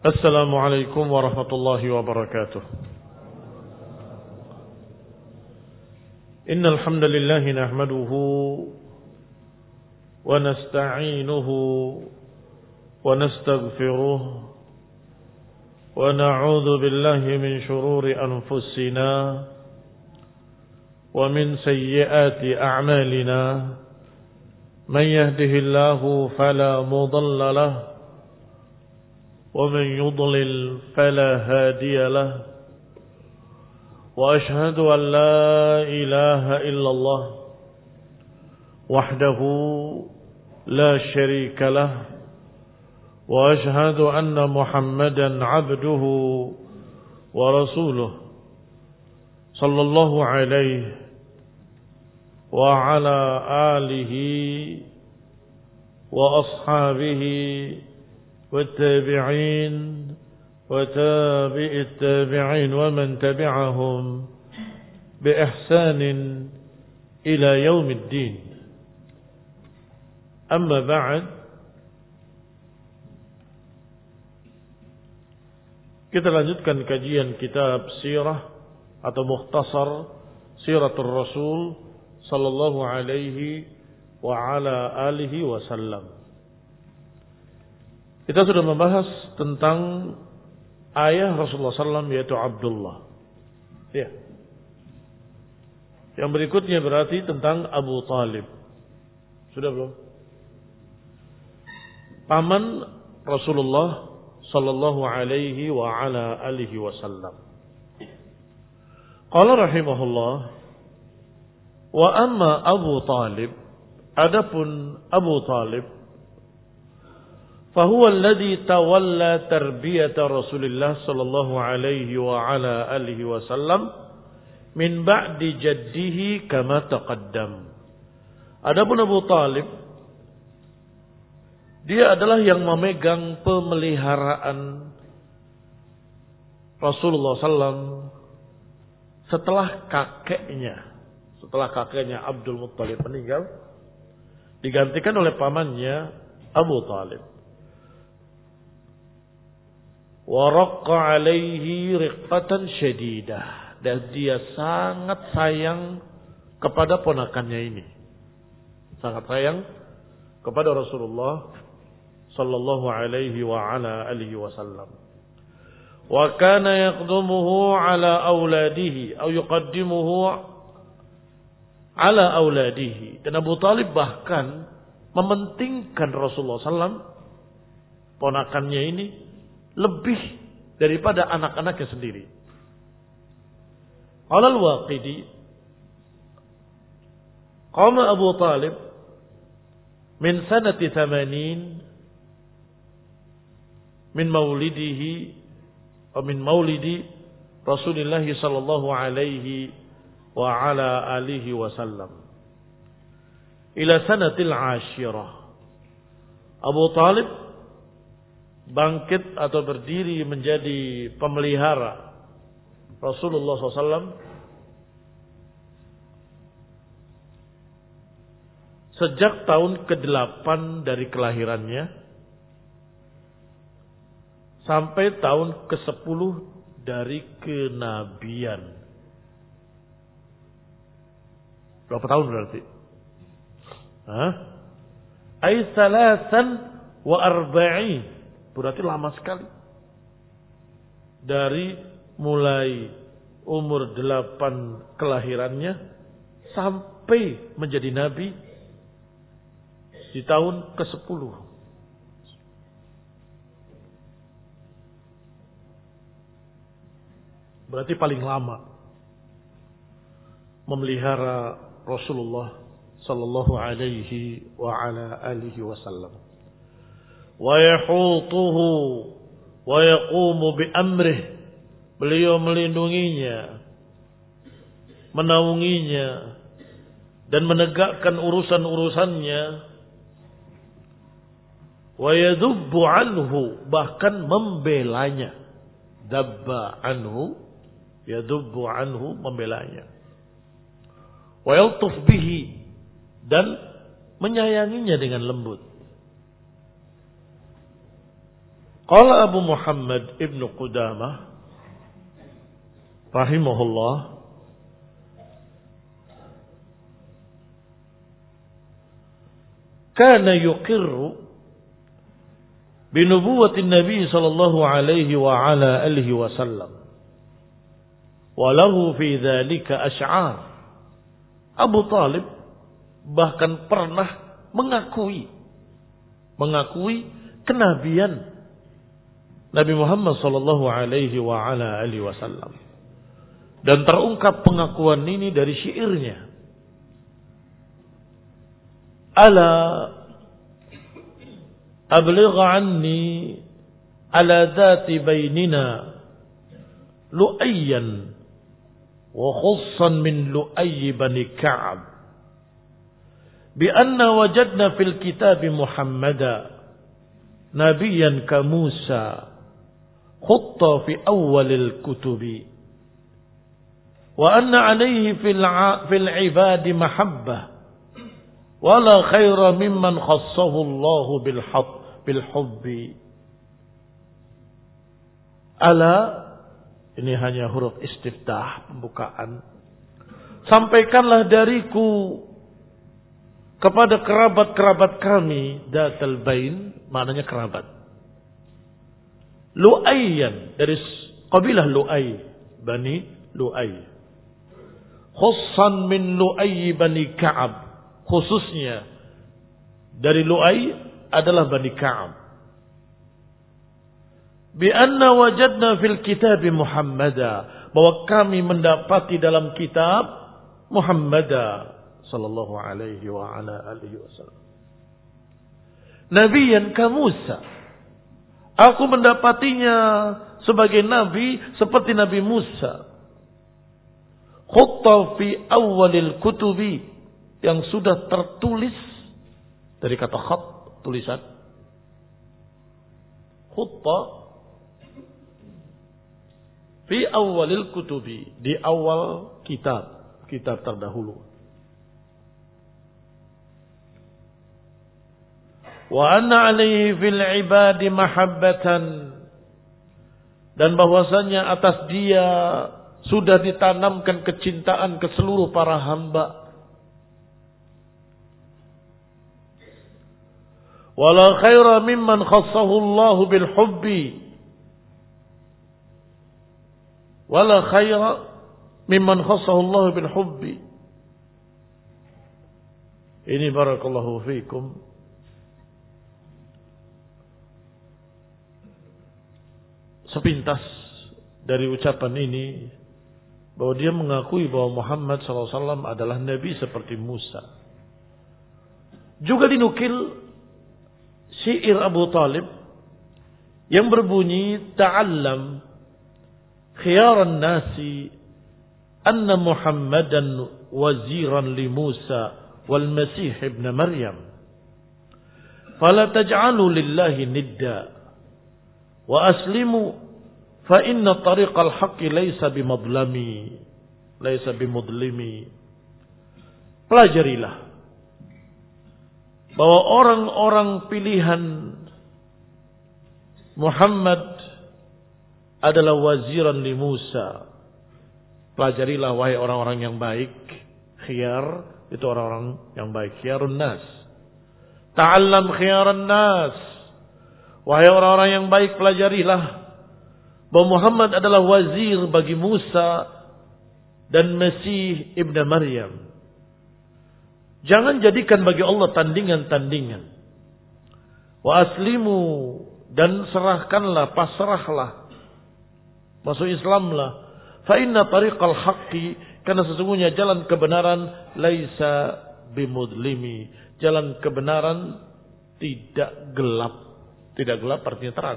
السلام عليكم ورحمة الله وبركاته. إن الحمد لله نحمده ونستعينه ونستغفره ونعوذ بالله من شرور أنفسنا ومن سيئات أعمالنا. من يهده الله فلا مضل له ومن يضلل فلا هادي له وأشهد أن لا إله إلا الله وحده لا شريك له وأشهد أن محمدا عبده ورسوله صلى الله عليه وعلى آله وأصحابه والتابعين وتابع التابعين ومن تبعهم بإحسان إلى يوم الدين. أما بعد, kita lanjutkan kajian kitab sirah atau mukhtasar siratul Rasul sallallahu alaihi wa ala alihi wasallam. Kita sudah membahas tentang ayah Rasulullah SAW, yaitu Abdullah. Ya. Yang berikutnya berarti tentang Abu Talib. Sudah belum? Paman Rasulullah sallallahu alaihi wa ala alihi wasallam. Qala rahimahullah, wa amma Abu Talib, adapun Abu Talib, فهو الذي تولى تربية رسول الله صلى الله عليه وعلى آله وسلم من بعد جده كما تقدم. Adapun Abu Talib, dia adalah yang memegang pemeliharaan Rasulullah SAW setelah kakeknya Abdul Muttalib meninggal, digantikan oleh pamannya Abu Talib. Waraqqa alaihi riqqatan syadidah, dan dia sangat sayang kepada ponakannya ini, sangat sayang kepada Rasulullah sallallahu alaihi wa ala alihi wasallam. Wa kana yaqdumuhu ala auladihi atau yuqaddimuhu ala auladihi, dan Abu Talib bahkan mementingkan Rasulullah sallam, ponakannya ini, lebih daripada anak-anaknya sendiri. Qala al-Waqidi, qama Abu Talib min sanati 80 min maulidihi atau min maulidi Rasulullah sallallahu alaihi wa ala alihi wasallam ila sanatil 10. Abu Talib bangkit atau berdiri menjadi pemelihara Rasulullah SAW sejak tahun ke-8 dari kelahirannya sampai tahun ke-10 dari kenabian. Berapa tahun berarti? Ay salasan wa arba'in. Berarti lama sekali. Dari mulai umur 8 kelahirannya sampai menjadi nabi di tahun ke-10. Berarti paling lama memelihara Rasulullah sallallahu alaihi wa ala alihi wasallam. Wa yahutuhu wa yaqumu bi amrih, beliau melindunginya, menaunginya, dan menegakkan urusan-urusannya. Wa yadubbu anhu, bahkan membelanya. Dabba anhu, yadubbu anhu, membelanya. Wa yaltuf bihi, dan menyayanginya dengan lembut. Qala Abu Muhammad Ibn Qudamah rahimahullah, kana yuqirru binubuwwati Nabi sallallahu alaihi wa ala alihi wasallam wa lahu fi dzalika asy'ar. Abu Talib bahkan pernah mengakui kenabian Nabi Muhammad sallallahu alaihi wa ala alihi wasallam, dan terungkap pengakuan ini dari syairnya. Ala abligh anni ala dhati bainina lu'ayyan wa khussan min lu'ayy bani Ka'ab bi anna wajadna fil kitab Muhammada nabiyyan ka Musa khutta fi awwalil kutubi wa anna alayhi fil ibadi mahabbah wala khaira mimman khassahu Allah bil hubbi. Ala, ini hanya huruf istiftah, pembukaan. Sampaikanlah dariku kepada kerabat-kerabat kami, datal bain, maknanya kerabat. Lu'ayyan, dari kabilah Lu'ay, Bani Lu'ay. Khussan min Lu'ay Bani Ka'ab, khususnya dari Lu'ay adalah Bani Ka'ab. Bi anna wajadna fil kitab Muhammada, bahwa kami mendapati dalam kitab Muhammada sallallahu alaihi wa ala alihi wasallam nabiyan ka Musa, aku mendapatinya sebagai nabi seperti Nabi Musa. Khutta fi awwalil kutubi, yang sudah tertulis dari kata khat, tulisan. Khutta fi awwalil kutubi, di awal kitab terdahulu. Wa anna alaihi fil ibadi mahabbatan, dan bahwasanya atas dia sudah ditanamkan kecintaan ke seluruh para hamba. Wala khaira mimman khassahu Allah bil hubbi, wala khaira mimman khassahu Allah bil hubbi. Ini barakallahu fiikum, sepintas dari ucapan ini, bahwa dia mengakui bahwa Muhammad SAW adalah Nabi seperti Musa. Juga dinukil syair Abu Talib yang berbunyi, ta'allam khiyaran nasi anna Muhammadan waziran li Musa wal Masih ibn Maryam, fala taj'alu lillahi nidda wa aslimu fa inna tariqal haqqi laysa bimadlami, laysa bimudlimi. Pelajarilah bahwa orang-orang pilihan Muhammad adalah waziran li Musa. Pelajarilah wahai orang-orang yang baik. Khiyar itu orang-orang yang baik, khiyarun nas. Ta'allam khiyaran nas, wahai orang-orang yang baik, pelajarilah bahwa Muhammad adalah wazir bagi Musa dan Masih ibn Maryam. Jangan jadikan bagi Allah tandingan-tandingan. Wa aslimu, dan serahkanlah, pasrahlah, masuk Islamlah. Fa inna tariqal haqqi, karena sesungguhnya jalan kebenaran, laisa bimudlimi, jalan kebenaran tidak gelap. Tidak gelap artinya terang.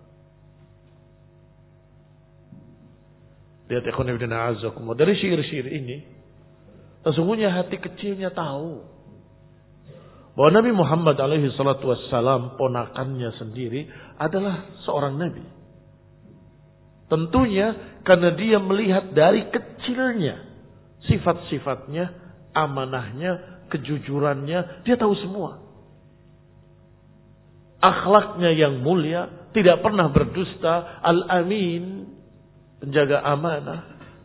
Lihat ikhwan ibn a'azakumullah, dari syair-syair ini sesungguhnya hati kecilnya tahu bahwa Nabi Muhammad alaihi salatu wassalam, ponakannya sendiri, adalah seorang nabi. Tentunya karena dia melihat dari kecilnya sifat-sifatnya, amanahnya, kejujurannya, dia tahu semua. Akhlaknya yang mulia, tidak pernah berdusta, al-amin, penjaga amanah.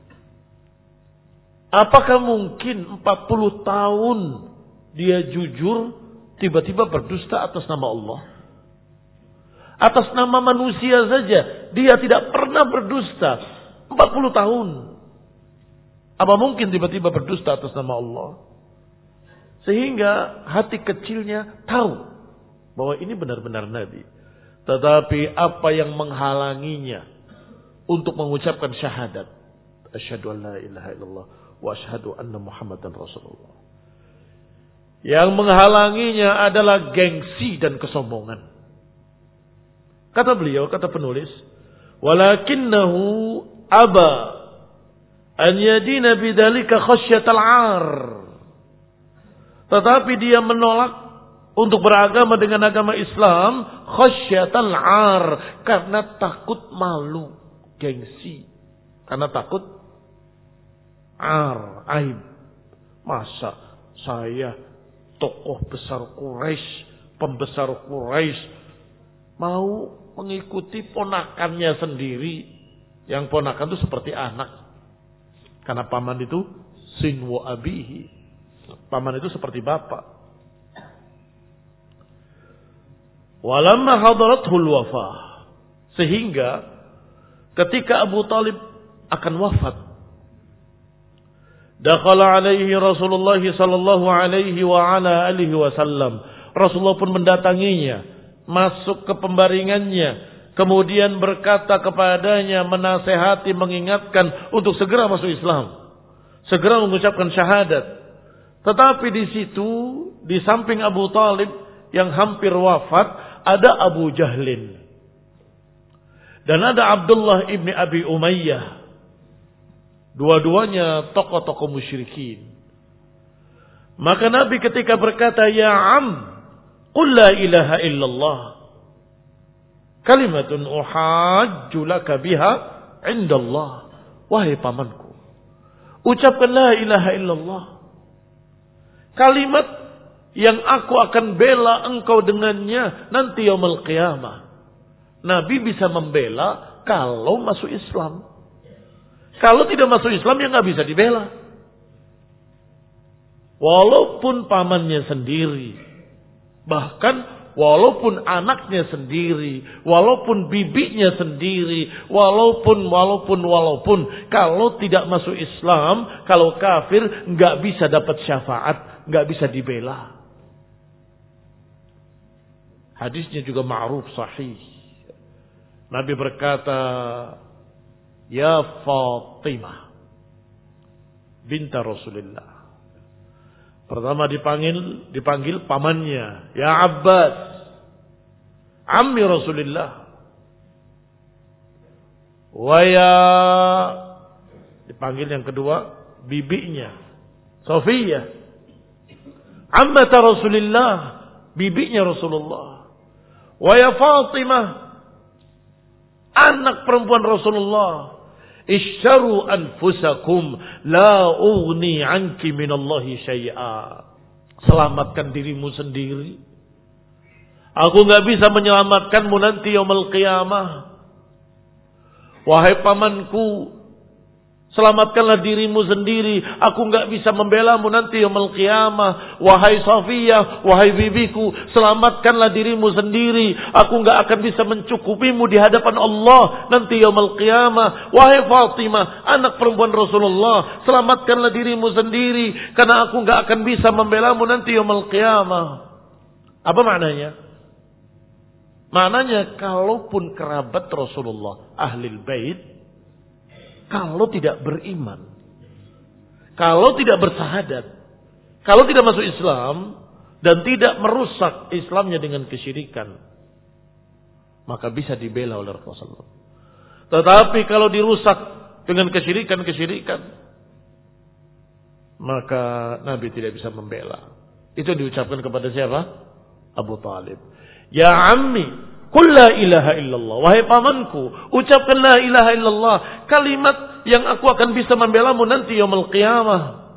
Apakah mungkin 40 tahun dia jujur, tiba-tiba berdusta atas nama Allah? Atas nama manusia saja, dia tidak pernah berdusta 40 tahun. Apa mungkin tiba-tiba berdusta atas nama Allah? Sehingga hati kecilnya tahu bahwa ini benar-benar Nabi. Tetapi apa yang menghalanginya untuk mengucapkan syahadat, asyhadu an la ilaha illallah wa asyhadu anna Muhammadan Rasulullah. Yang menghalanginya adalah gengsi dan kesombongan. Kata beliau, kata penulis, walakinnahu aba an yadina bidzalika khasyatal 'ar. Tetapi dia menolak untuk beragama dengan agama Islam khasyatal 'ar, karena takut malu, gengsi. Karena takut aib. Masa saya tokoh besar Quraisy, pembesar Quraisy, mau mengikuti ponakannya sendiri. Yang ponakan itu seperti anak. Karena paman itu sinwu abihi. Paman itu seperti bapak. Walamma hadarathul wafah. Sehingga ketika Abu Talib akan wafat, dakhala alaihi Rasulullah sallallahu alaihi wa ala alihi wasallam. Rasulullah pun mendatanginya, masuk ke pembaringannya, kemudian berkata kepadanya, menasehati, mengingatkan untuk segera masuk Islam, segera mengucapkan syahadat. Tetapi di situ, di samping Abu Talib yang hampir wafat, ada Abu Jahlin dan ada Abdullah ibni Abi Umayyah. Dua-duanya tokoh-tokoh musyrikin. Maka Nabi ketika berkata, ya am, qul la ilaha illallah, kalimatun uhajju laka biha indallah. Wahai pamanku, ucapkan la ilaha illallah, kalimat yang aku akan bela engkau dengannya nanti yaumul qiyamah. Nabi bisa membela kalau masuk Islam. Kalau tidak masuk Islam, ya nggak bisa dibela. Walaupun pamannya sendiri, bahkan walaupun anaknya sendiri, walaupun bibinya sendiri, walaupun, kalau tidak masuk Islam, kalau kafir, nggak bisa dapat syafaat, nggak bisa dibela. Hadisnya juga ma'ruf sahih. Nabi berkata, ya Fatimah binta Rasulullah. Pertama dipanggil pamannya, ya Abbas, ammi Rasulullah. Wa ya, dipanggil yang kedua bibinya, Sofiyah, ammata Rasulullah, bibinya Rasulullah. Wa ya Fatimah, anak perempuan Rasulullah. Isyaru anfusakum la ughni anki minallahi syai'a. Selamatkan dirimu sendiri. Aku enggak bisa menyelamatkanmu nanti yaumul qiyamah. Wahai pamanku, selamatkanlah dirimu sendiri. Aku enggak bisa membelamu nanti yaumul qiyamah. Wahai Safiyah, wahai bibiku, selamatkanlah dirimu sendiri. Aku enggak akan bisa mencukupimu di hadapan Allah nanti yaumul qiyamah. Wahai Fatimah, anak perempuan Rasulullah, selamatkanlah dirimu sendiri, karena aku enggak akan bisa membelamu nanti yaumul qiyamah. Apa maknanya? Maknanya kalaupun kerabat Rasulullah, ahlul bait, kalau tidak beriman, kalau tidak bersahadat, kalau tidak masuk Islam dan tidak merusak Islamnya dengan kesyirikan, maka bisa dibela oleh Rasulullah. Tetapi kalau dirusak dengan kesyirikan, maka Nabi tidak bisa membela. Itu diucapkan kepada siapa? Abu Talib. Ya ammi, qul la ilaha illallah. Wahai pamanku, ucapkan la ilaha illallah, kalimat yang aku akan bisa membelamu nanti yaumul qiyamah.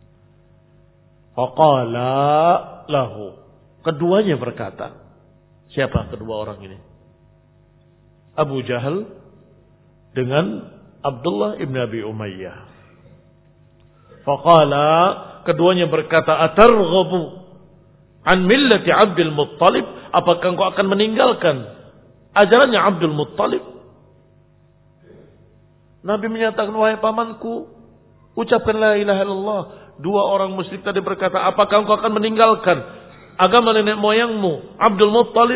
Faqala lahu. Keduanya berkata, Siapa kedua orang ini? Abu Jahal dengan Abdullah ibn Abi Umayyah. Faqala, keduanya berkata, atarghabu an millati Abdul Muttalib? Apakah engkau akan meninggalkan ajarannya Abdul Muttalib? Nabi menyatakan, wahai pamanku, ucapkan la ilaha illallah. Dua orang musyrik tadi berkata, apakah engkau akan meninggalkan agama nenek moyangmu Abdul Muttalib?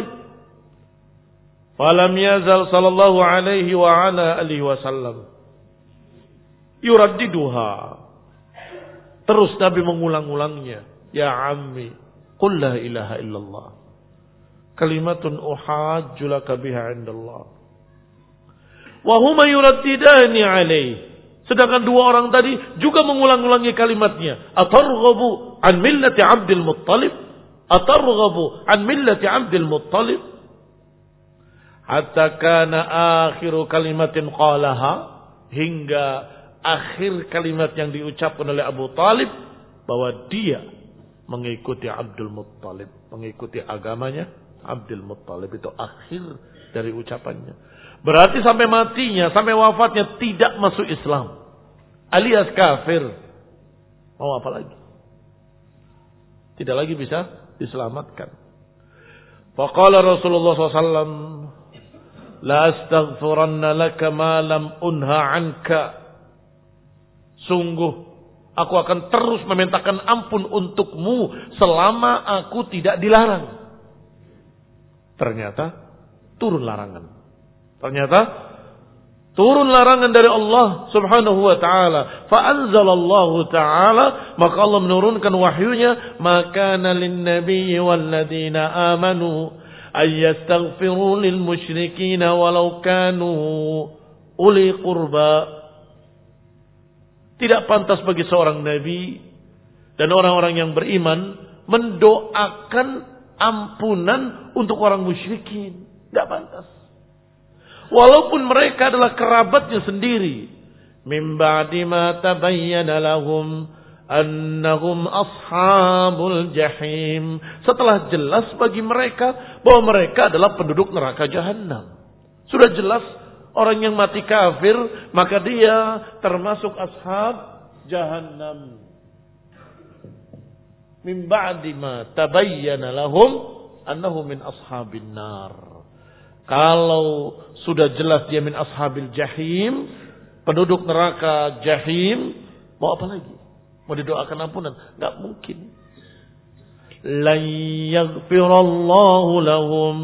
Falam yazal sallallahu alaihi wa ala alihi wasallam yuraddiduha. Terus Nabi mengulang-ulangnya. Ya ammi, qul la ilaha illallah. Kalimatun uhajju laka biha indallah. Wa huma yuraddidani alaihi. Sedangkan dua orang tadi juga mengulang-ulangi kalimatnya. Atarghabu an millati Abdul Muttalib? Atarghabu an millati Abdul Muttalib? Hatta kana akhiru kalimatin qalaha, hingga akhir kalimat yang diucapkan oleh Abu Talib bahwa dia mengikuti Abdul Muttalib, mengikuti agamanya Abdul Muttalib. Itu akhir dari ucapannya. Berarti sampai matinya, sampai wafatnya tidak masuk Islam, alias kafir. Mau apa lagi? Tidak lagi bisa diselamatkan. Faqala Rasulullah SAW, la astaghfiranna laka ma lam unha anka. Sungguh aku akan terus memintakan ampun untukmu selama aku tidak dilarang. Ternyata turun larangan. Turun larangan dari Allah Subhanahu wa taala. Fa anzalallahu taala, maka Allah menurunkan wahyunya, maka lin nabiyyi wal ladina amanu ay yastaghfiru lil musyrikin walau kanu uli qurba. Tidak pantas bagi seorang nabi dan orang-orang yang beriman mendoakan ampunan untuk orang musyrikin. Tidak pantas. Walaupun mereka adalah kerabatnya sendiri. Min ba'di ma tabayyana lahum annahum ashabul jahim. Setelah jelas bagi mereka bahwa mereka adalah penduduk neraka jahanam. Sudah jelas orang yang mati kafir, maka dia termasuk ashab jahannam. Min ba'di ma tabayyana lahum annahu min ashabin nar. Kalau sudah jelas dia min ashabil jahim, penduduk neraka jahim, mau apa lagi? Mau didoakan ampunan? Enggak mungkin. Lan yaghfirallahu lahum.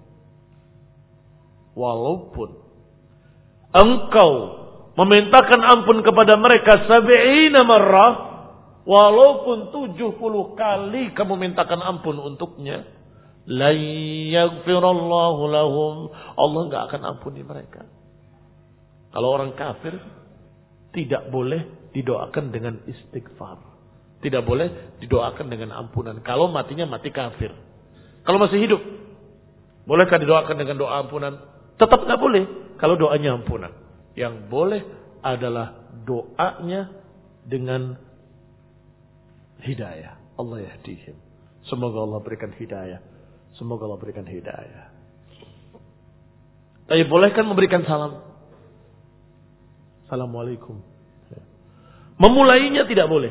Walaupun engkau memintakan ampun kepada mereka 70 marrah, walaupun 70 kali kamu mintakan ampun untuknya, la yaghfirallahu lahum, Allah enggak akan ampuni mereka. Kalau orang kafir tidak boleh didoakan dengan istighfar, tidak boleh didoakan dengan ampunan. Kalau matinya mati kafir. Kalau masih hidup, bolehkah didoakan dengan doa ampunan? Tetap enggak boleh. Kalau doanya ampunan, yang boleh adalah doanya dengan hidayah. Allah yahdihim. Semoga Allah berikan hidayah. Semoga Allah berikan hidayah. Tapi bolehkan memberikan salam? Assalamualaikum. Memulainya tidak boleh.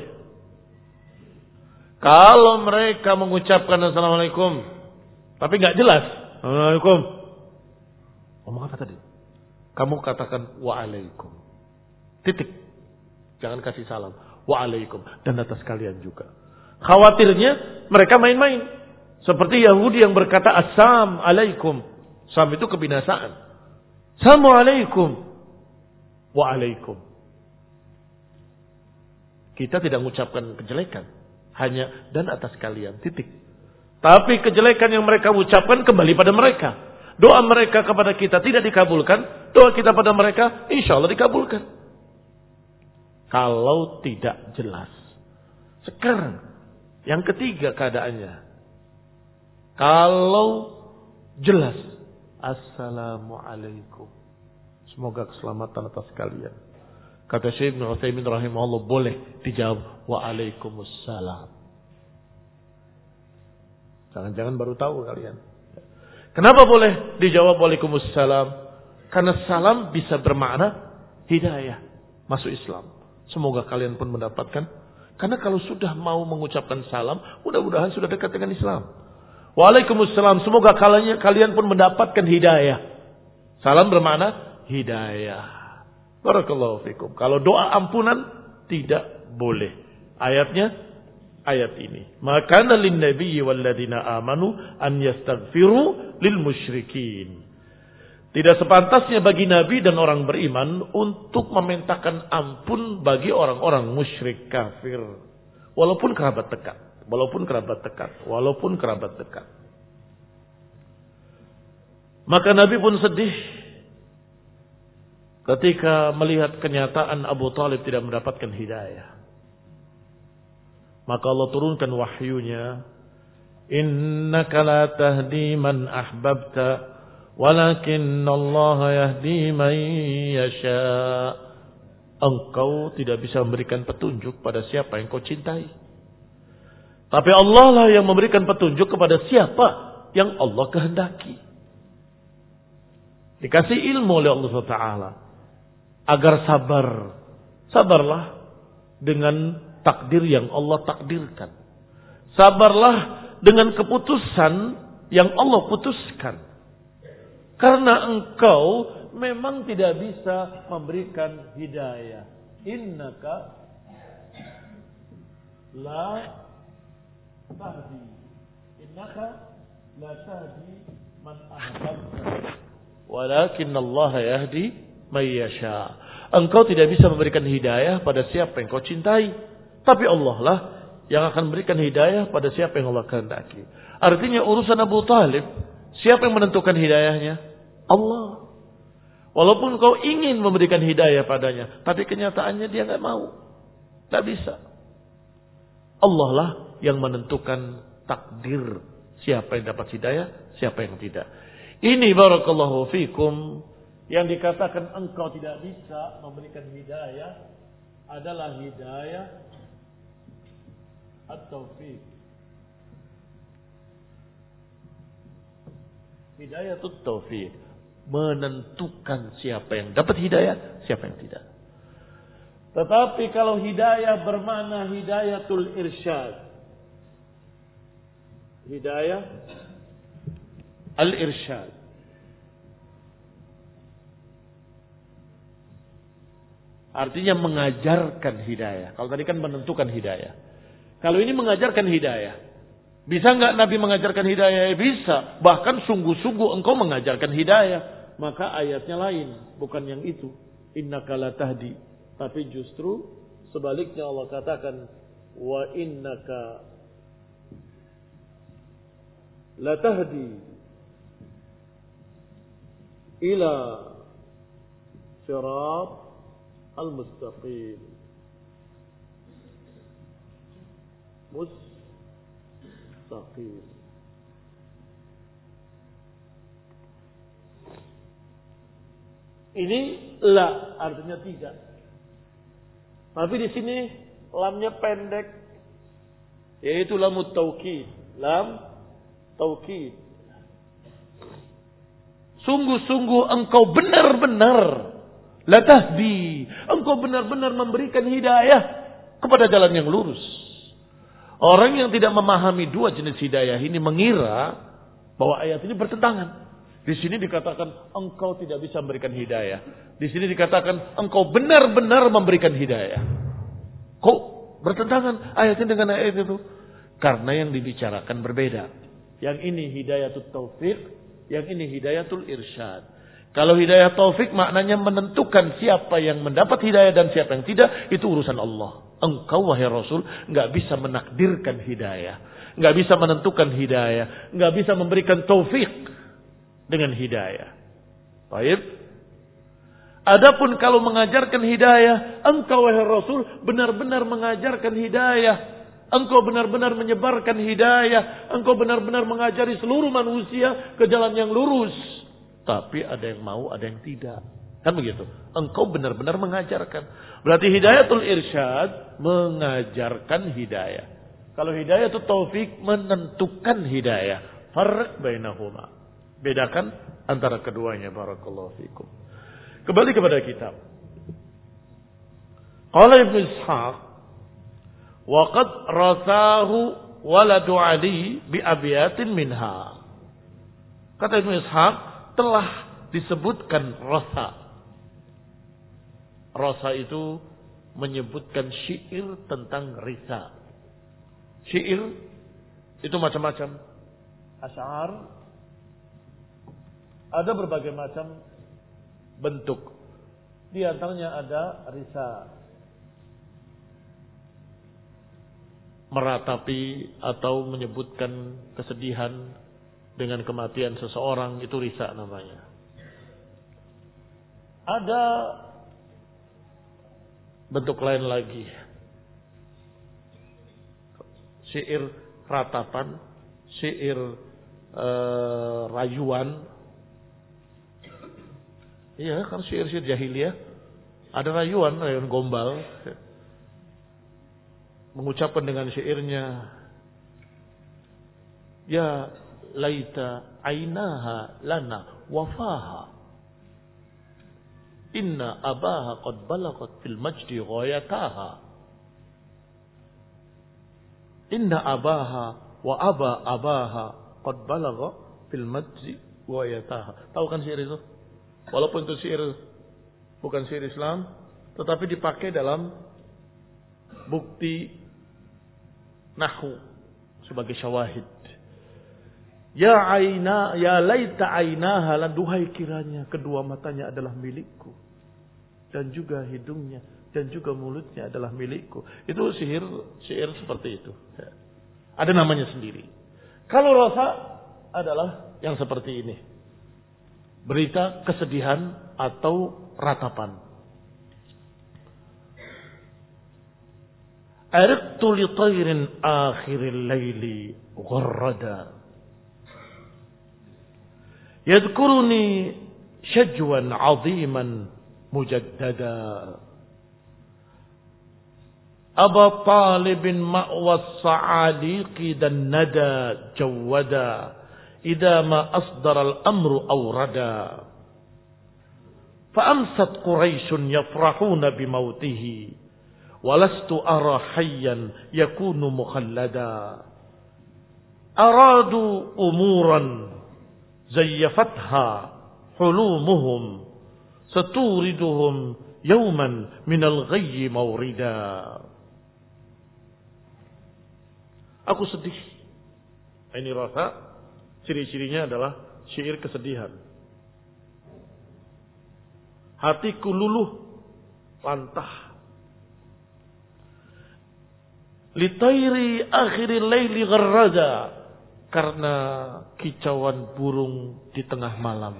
Kalau mereka mengucapkan Assalamualaikum, tapi nggak jelas. Assalamualaikum. Ngomong apa tadi? Kamu katakan waalaikum. Titik. Jangan kasih salam. Waalaikum. Dan atas kalian juga. Khawatirnya mereka main-main. Seperti Yahudi yang berkata Assalamualaikum. Sam itu kebinasaan. Assalamualaikum. Waalaikum. Kita tidak mengucapkan kejelekan. Hanya dan atas kalian. Titik. Tapi kejelekan yang mereka ucapkan kembali pada mereka. Doa mereka kepada kita tidak dikabulkan. Doa kita pada mereka insya Allah dikabulkan. Kalau tidak jelas. Sekarang yang ketiga keadaannya. Kalau jelas. Assalamualaikum. Semoga keselamatan atas kalian. Kata Syekh Ibnu Utsaimin rahimahullah, boleh dijawab waalaikumsalam. Jangan-jangan baru tahu kalian. Kenapa boleh dijawab Waalaikumsalam? Karena salam bisa bermakna hidayah, masuk Islam. Semoga kalian pun mendapatkan. Karena kalau sudah mau mengucapkan salam, mudah-mudahan sudah dekat dengan Islam. Waalaikumsalam, semoga kalian pun mendapatkan hidayah. Salam bermakna hidayah. Barakallahu fikum. Kalau doa ampunan tidak boleh. Ayatnya ayat ini. Maka lin nabiyyi walladzina amanu an yastaghfiru lil musyrikin. Tidak sepantasnya bagi Nabi dan orang beriman untuk memintakan ampun bagi orang-orang musyrik kafir. Walaupun kerabat dekat. Maka Nabi pun sedih ketika melihat kenyataan Abu Talib tidak mendapatkan hidayah. Maka Allah turunkan wahyunya. Innaka la tahdi man ahbabta. Walakinnallaha yahdi man yasha. Engkau tidak bisa memberikan petunjuk pada siapa yang kau cintai. Tapi Allah lah yang memberikan petunjuk kepada siapa yang Allah kehendaki. Dikasih ilmu oleh Allah SWT agar sabar. Sabarlah dengan takdir yang Allah takdirkan. Sabarlah dengan keputusan yang Allah putuskan. Karena engkau memang tidak bisa memberikan hidayah. Innaka la tahdi. Innaka la tahdi man ahbabta. Walakinna Allah yahdi man yasha. Engkau tidak bisa memberikan hidayah pada siapa yang kau cintai. Tapi Allah lah yang akan memberikan hidayah pada siapa yang Allah kehendaki. Artinya urusan Abu Talib, siapa yang menentukan hidayahnya? Allah. Walaupun kau ingin memberikan hidayah padanya, tapi kenyataannya dia nggak mau. Tak bisa. Allah lah yang menentukan takdir siapa yang dapat hidayah, siapa yang tidak. Ini barakallahu fikum yang dikatakan engkau tidak bisa memberikan hidayah adalah hidayah at-taufiq. Hidayatul taufiq, menentukan siapa yang dapat hidayah, siapa yang tidak. Tetapi kalau hidayah bermakna hidayatul irsyad, hidayah al-irsyad, artinya mengajarkan hidayah. Kalau tadi kan menentukan hidayah. Kalau ini mengajarkan hidayah. Bisa nggak Nabi mengajarkan hidayah? Bisa. Bahkan sungguh-sungguh engkau mengajarkan hidayah. Maka ayatnya lain. Bukan yang itu. Innaka la tahdi. Tapi justru sebaliknya Allah katakan. Wa innaka la tahdi. Ila sirat al-mustaqim. Mustaqim. Ini la artinya tidak. Tapi di sini lamnya pendek, yaitu lamut taukid. Lam taukid. Sungguh-sungguh engkau benar-benar la tahdi. Engkau benar-benar memberikan hidayah kepada jalan yang lurus. Orang yang tidak memahami dua jenis hidayah ini mengira bahwa ayat ini bertentangan. Di sini dikatakan engkau tidak bisa memberikan hidayah. Di sini dikatakan engkau benar-benar memberikan hidayah. Kok bertentangan ayat ini dengan ayat itu? Karena yang dibicarakan berbeda. Yang ini hidayatul taufiq, yang ini hidayatul irsyad. Kalau hidayah taufik maknanya menentukan siapa yang mendapat hidayah dan siapa yang tidak, itu urusan Allah. Engkau wahai Rasul nggak bisa menakdirkan hidayah, nggak bisa menentukan hidayah, nggak bisa memberikan taufik dengan hidayah. Baik. Adapun kalau mengajarkan hidayah, engkau wahai Rasul benar-benar mengajarkan hidayah, engkau benar-benar menyebarkan hidayah, engkau benar-benar mengajari seluruh manusia ke jalan yang lurus. Tapi ada yang mau, ada yang tidak. Kan begitu. Engkau benar-benar mengajarkan. Berarti hidayatul irsyad mengajarkan hidayah. Kalau hidayatul taufik menentukan hidayah. Farq bainahuma. Bedakan antara keduanya. Barakallahu fikum. Kembali kepada kitab. Qala Ibnu Ishaq, wa qad rasahu waladu Ali bi abyatin minha. Kata Ibnu Ishaq, telah disebutkan rasa. Rasa itu menyebutkan syair tentang risa. Syair itu macam-macam. Asy'ar ada berbagai macam bentuk. Di antaranya ada risa. Meratapi atau menyebutkan kesedihan dengan kematian seseorang, itu risa namanya. Ada bentuk lain lagi. Syair ratapan, syair rayuan. Iya, kan syair-syair jahiliyah ada rayuan gombal. Mengucapkan dengan syairnya, ya laita ainaha lana wafaha, inna abaha qad balagat fil majdi ghayataha, inna abaha wa abaha qad balaga fil majdi ghayataha. Tahu kan syair itu? Walaupun itu syair bukan syair Islam, tetapi dipakai dalam bukti nahwu sebagai syawahid. Ya aina, ya laita ainaha, duhai kiranya kedua matanya adalah milikku, dan juga hidungnya dan juga mulutnya adalah milikku. Itu syair seperti itu. Ada namanya sendiri. Kalau rasa adalah yang seperti ini. Berita kesedihan atau ratapan. Arqtu li tayrin akhiril laili gharrada, yadhkuruni shajwan 'aziman mujaddada, Aba Talibin ma'wa sa'aliqi dan nada jawada, idza ma asdara al-amru awrada, fa amsat Quraisyun yafrahuna bimautihi, walastu ara hayyan yakunu mukhallada, aradu umuran zayyafatha hulumuhum, saturiduhum yawman minal ghayyi mawrida. Aku sedih. Ini rasa, ciri-cirinya adalah syair kesedihan. Hatiku luluh lantah. Litairi akhiril laili gharrada, karena kicauan burung di tengah malam.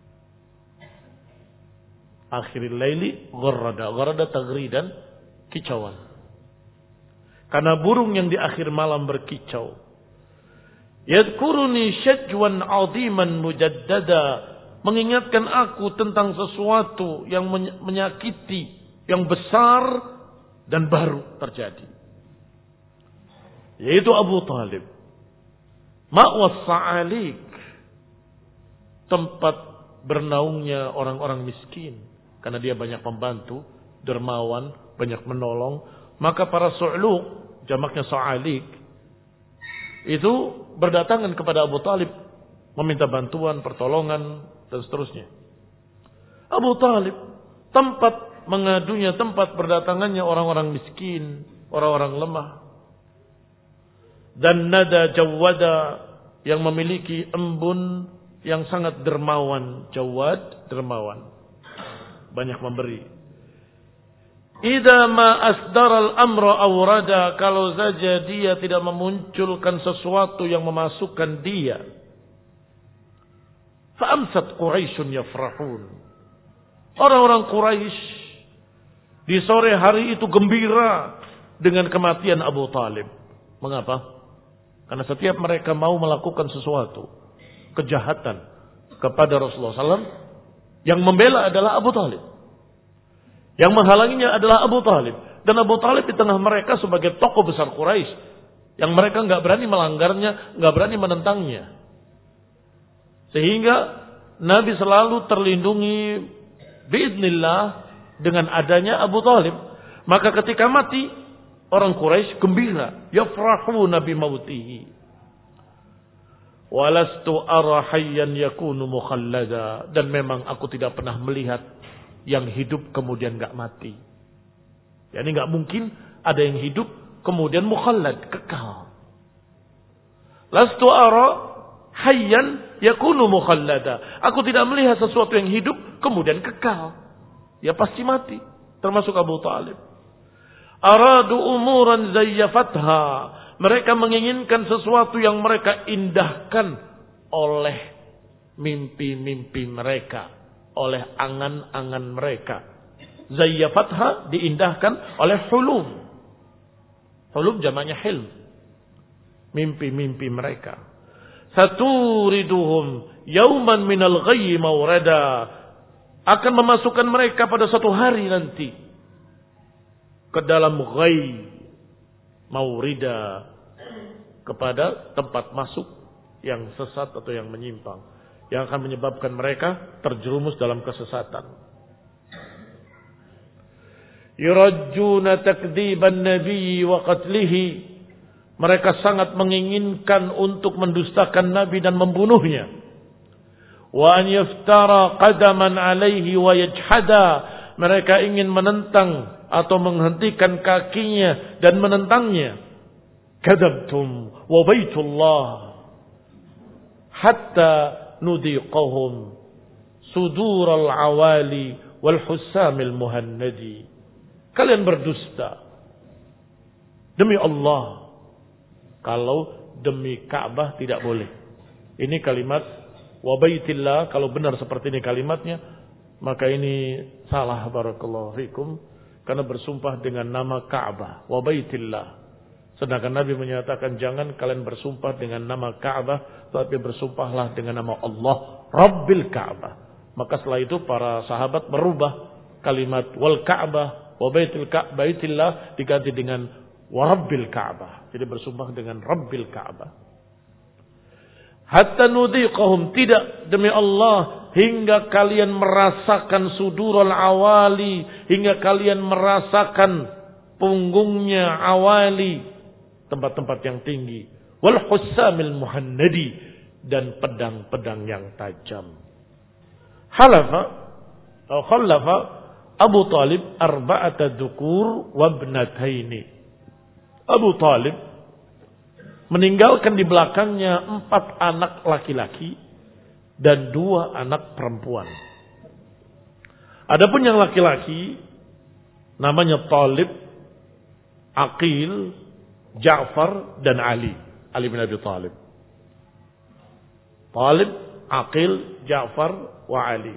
Akhiril laili gharrada, gharrada tagridan, kicauan. Karena burung yang di akhir malam berkicau. Yadhkuruni syajwan 'aziman mujaddada, mengingatkan aku tentang sesuatu yang menyakiti, yang besar dan baru terjadi. Yaitu Abu Talib. Ma'was sa'alik, tempat bernaungnya orang-orang miskin. Karena dia banyak membantu, dermawan, banyak menolong. Maka para su'luq, jamaknya sa'alik, itu berdatangan kepada Abu Talib, meminta bantuan, pertolongan, dan seterusnya. Abu Talib, tempat mengadunya, tempat berdatangannya orang-orang miskin, orang-orang lemah. Dan nada jawada, yang memiliki embun yang sangat dermawan. Jawad, dermawan, banyak memberi. Idza ma asdaral amra awrada, kalau saja dia tidak memunculkan sesuatu yang memasukkan dia. Fa amsat Quraisyun yafrahun, orang-orang Quraisy di sore hari itu gembira dengan kematian Abu Talib. Mengapa? Karena setiap mereka mau melakukan sesuatu kejahatan kepada Rasulullah SAW, yang membela adalah Abu Talib, yang menghalanginya adalah Abu Talib. Dan Abu Talib di tengah mereka sebagai tokoh besar Quraisy, yang mereka nggak berani melanggarnya, nggak berani menentangnya. Sehingga Nabi selalu terlindungi biidznillah dengan adanya Abu Talib. Maka ketika mati, orang Quraisy gembira, yafrahuna bi mautihi. Walastu ara hayyan yakunu mukhallada, dan memang aku tidak pernah melihat yang hidup kemudian enggak mati. Yani enggak mungkin ada yang hidup kemudian mukhallad, kekal. Lastu ara hayyan yakunu mukhallada. Aku tidak melihat sesuatu yang hidup kemudian kekal. Ya pasti mati, termasuk Abu Talib. Aradu umuran zayyafatha. Mereka menginginkan sesuatu yang mereka indahkan oleh mimpi-mimpi mereka, oleh angan-angan mereka. Zayyafatha diindahkan oleh hulum. Hulum jamaknya hilm. Mimpi-mimpi mereka. Saturiduhum yauman minal ghayyi mawrada. Akan memasukkan mereka pada suatu hari nanti ke dalam ghayy maurida, kepada tempat masuk yang sesat atau yang menyimpang, yang akan menyebabkan mereka terjerumus dalam kesesatan. Yurajjuna takdziban nabiyyi wa qatlihi. Mereka sangat menginginkan untuk mendustakan Nabi dan membunuhnya. Wa an yaftara qadaman alaihi wa yajhada. Mereka ingin menentang atau menghentikan kakinya dan menentangnya. Kadabtum wa baitullah hatta nudiqahum sudural awali wal husamil muhannadi. Kalian berdusta demi Allah. Kalau demi Ka'bah tidak boleh. Ini kalimat wa baitillah. Kalau benar seperti ini kalimatnya, maka ini salah, barakallahu fikum. Karena bersumpah dengan nama Ka'bah, wa baitillah. Sedangkan Nabi menyatakan jangan kalian bersumpah dengan nama Ka'bah, tapi bersumpahlah dengan nama Allah, Rabbil Ka'bah. Maka setelah itu para sahabat merubah kalimat wal Ka'bah, wa baitillah diganti dengan wa Rabbil Ka'bah. Jadi bersumpah dengan Rabbil Ka'bah. Hatta nudiqahum, tidak, demi Allah, hingga kalian merasakan sudurul awali, hingga kalian merasakan punggungnya awali, tempat-tempat yang tinggi, wal husamil muhannadi, dan pedang-pedang yang tajam. Khalafa Abu Talib arba'ata dhukur wa ibnataini. Abu Talib meninggalkan di belakangnya 4 anak laki-laki dan 2 anak perempuan. Adapun yang laki-laki namanya Talib, Aqil, Ja'far dan Ali. Ali bin Abi Talib. Talib, Aqil, Ja'far wa Ali.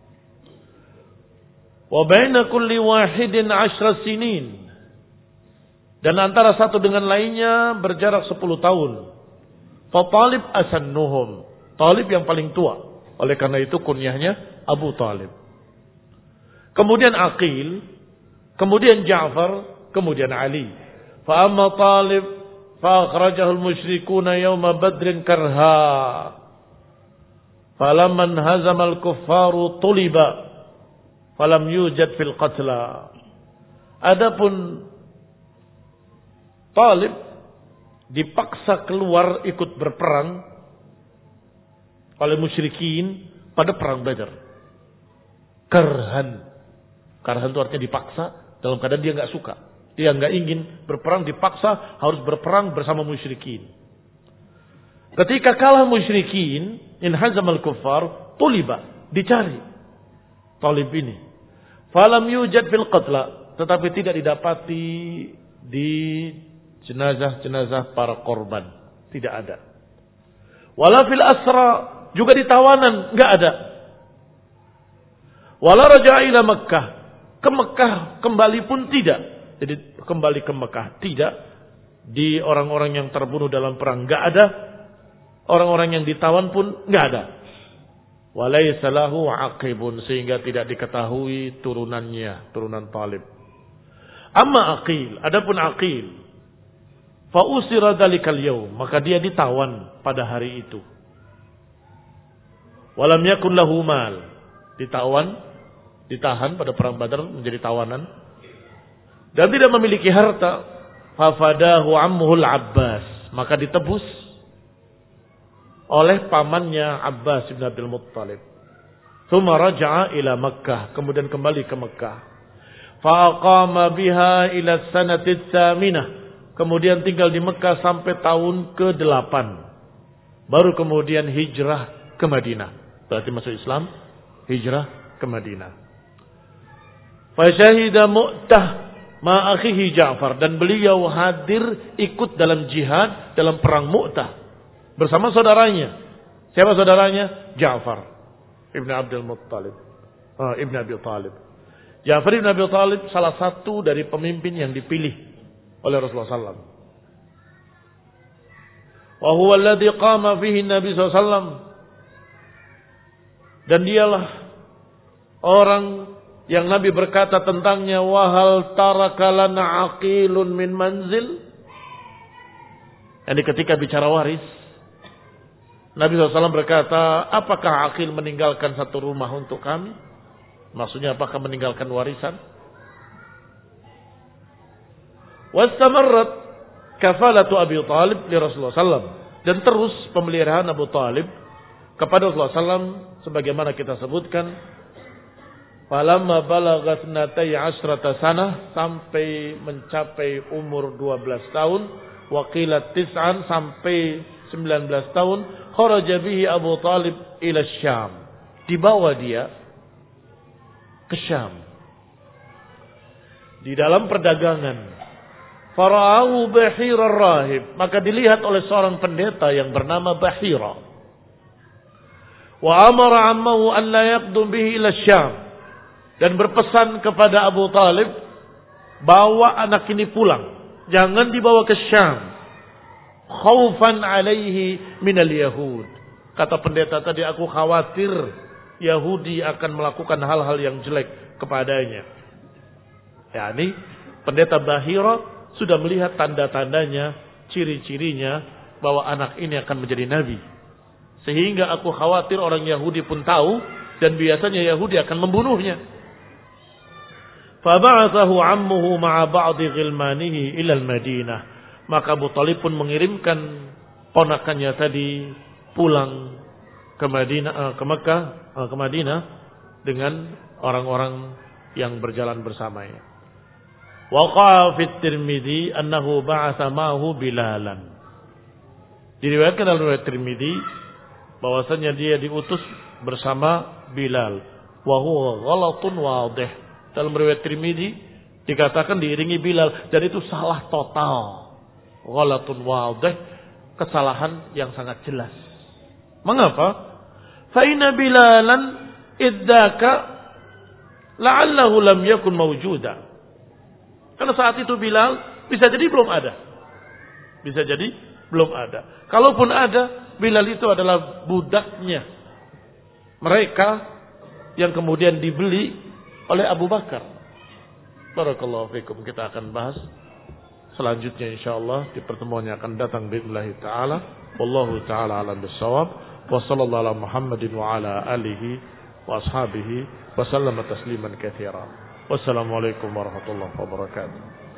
Wa baina kulli wahidin 10 sinin. Dan antara satu dengan lainnya berjarak 10 tahun. Fa Talib asannuhum. Talib yang paling tua. Oleh karena itu kunyahnya Abu Talib. Kemudian Aqil, kemudian Ja'far, kemudian Ali. Fa amma Talib fa akhrajahu al-musyrikuna yawma Badrin karha. Falamman hazama al-kuffaru tuliba falam yujad fil qatla. Adapun Talib dipaksa keluar ikut berperang oleh musyrikin pada perang Badar. Karhan. Karhan itu artinya dipaksa dalam keadaan dia enggak suka. Dia enggak ingin berperang, dipaksa harus berperang bersama musyrikin. Ketika kalah musyrikin, in hazamal kuffar, tuliba, dicari Talib ini. Falam yujad fil qatla, tetapi tidak didapati di jenazah-jenazah para korban, tidak ada. Wala fil asra, juga di tawanan enggak ada. Wala raja'a ila Makkah, ke Mekah kembali pun tidak. Jadi kembali ke Mekah tidak. Di orang-orang yang terbunuh dalam perang enggak ada. Orang-orang yang ditawan pun enggak ada. Walaysa lahu aqibun, sehingga tidak diketahui turunannya, turunan Talib. Amma Aqil, adapun Aqil, fa usira dalikal yaum, maka dia ditawan pada hari itu. Walam yakun lahu mal. Ditahan pada perang Badar menjadi tawanan. Dan tidak memiliki harta. Fafadahu ammuhul Abbas. Maka ditebus oleh pamannya Abbas bin Abdul Muttalib. Tsumma raja'a ila Makkah. Kemudian kembali ke Makkah. Faqama biha ila sanati tsaminah. Kemudian tinggal di Mekah sampai tahun ke-8. Baru kemudian hijrah ke Madinah. Berarti masuk Islam, hijrah ke Madinah. Fasyahida Mu'tah ma akhihi Ja'far. Dan beliau hadir ikut dalam jihad, dalam perang Mu'tah. Bersama saudaranya. Siapa saudaranya? Ja'far ibn Abdul Muttalib. Ibn Abi Talib. Ja'far ibn Abi Talib salah satu dari pemimpin yang dipilih oleh Rasulullah SAW. Wa huwa alladhi qama fihi Nabi SAW. Dan dialah orang yang Nabi berkata tentangnya, wa hal taraka lana aqilun min manzil. Yani ketika bicara waris, Nabi SAW berkata, apakah Aqil meninggalkan satu rumah untuk kami? Maksudnya apakah meninggalkan warisan? Wastamarrat kafalatu Abi Talib li Rasulullah SAW. Dan terus pemeliharaan Abu Talib kepada Rasulullah SAW sebagaimana kita sebutkan. Falamma balagha 12 sanah, sampai mencapai umur 12 tahun. Waqilat 9 sampai 19 tahun. Kharaja bihi Abu Talib ila Syam. Dibawa dia ke Syam. Di dalam perdagangan. Fara'ahu Bahira rahib. Maka dilihat oleh seorang pendeta yang bernama Bahira. Wa amara ammahu an la yaqdum bihi ila Syam. Dan berpesan kepada Abu Talib, bawa anak ini pulang. Jangan dibawa ke Syam. Khaufan alaihi minal Yahud. Kata pendeta tadi, aku khawatir Yahudi akan melakukan hal-hal yang jelek kepadanya. Yani pendeta Bahira sudah melihat tanda-tandanya, ciri-cirinya bahwa anak ini akan menjadi nabi. Sehingga aku khawatir orang Yahudi pun tahu, dan biasanya Yahudi akan membunuhnya. Faba'athahu ammuhu ma'a ba'di ghilmanihi ila al-Madinah. Maka Abu Talib pun mengirimkan ponakannya tadi pulang ke Madinah, ke Mekah, ke Madinah dengan orang-orang yang berjalan bersamanya. Waqa'a fi Tirmidzi annahu ba'atha ma'ahu Bilalan. Diriwayatkan dalam riwayat Tirmidzi bahwasanya dia diutus bersama Bilal. Wa huwa ghalatun wadih. Dalam riwayat Tirmidzi dikatakan diiringi Bilal, dan itu salah total. Ghalatun wadih, kesalahan yang sangat jelas. Mengapa? Fa inna Bilalan idzaka la'allahu lam yakun mawjuda. Karena saat itu Bilal bisa jadi belum ada. Bisa jadi belum ada. Kalaupun ada, Bilal itu adalah budaknya mereka yang kemudian dibeli oleh Abu Bakar. Barakallahu fikum. Kita akan bahas selanjutnya insyaallah di pertemuan yang akan datang billahi taala. Wallahu taala alam bissawab. Wa sallallahu ala Muhammadin wa ala alihi wa ashabihi wa sallama tasliman katsira. Wassalamualaikum warahmatullahi wabarakatuh.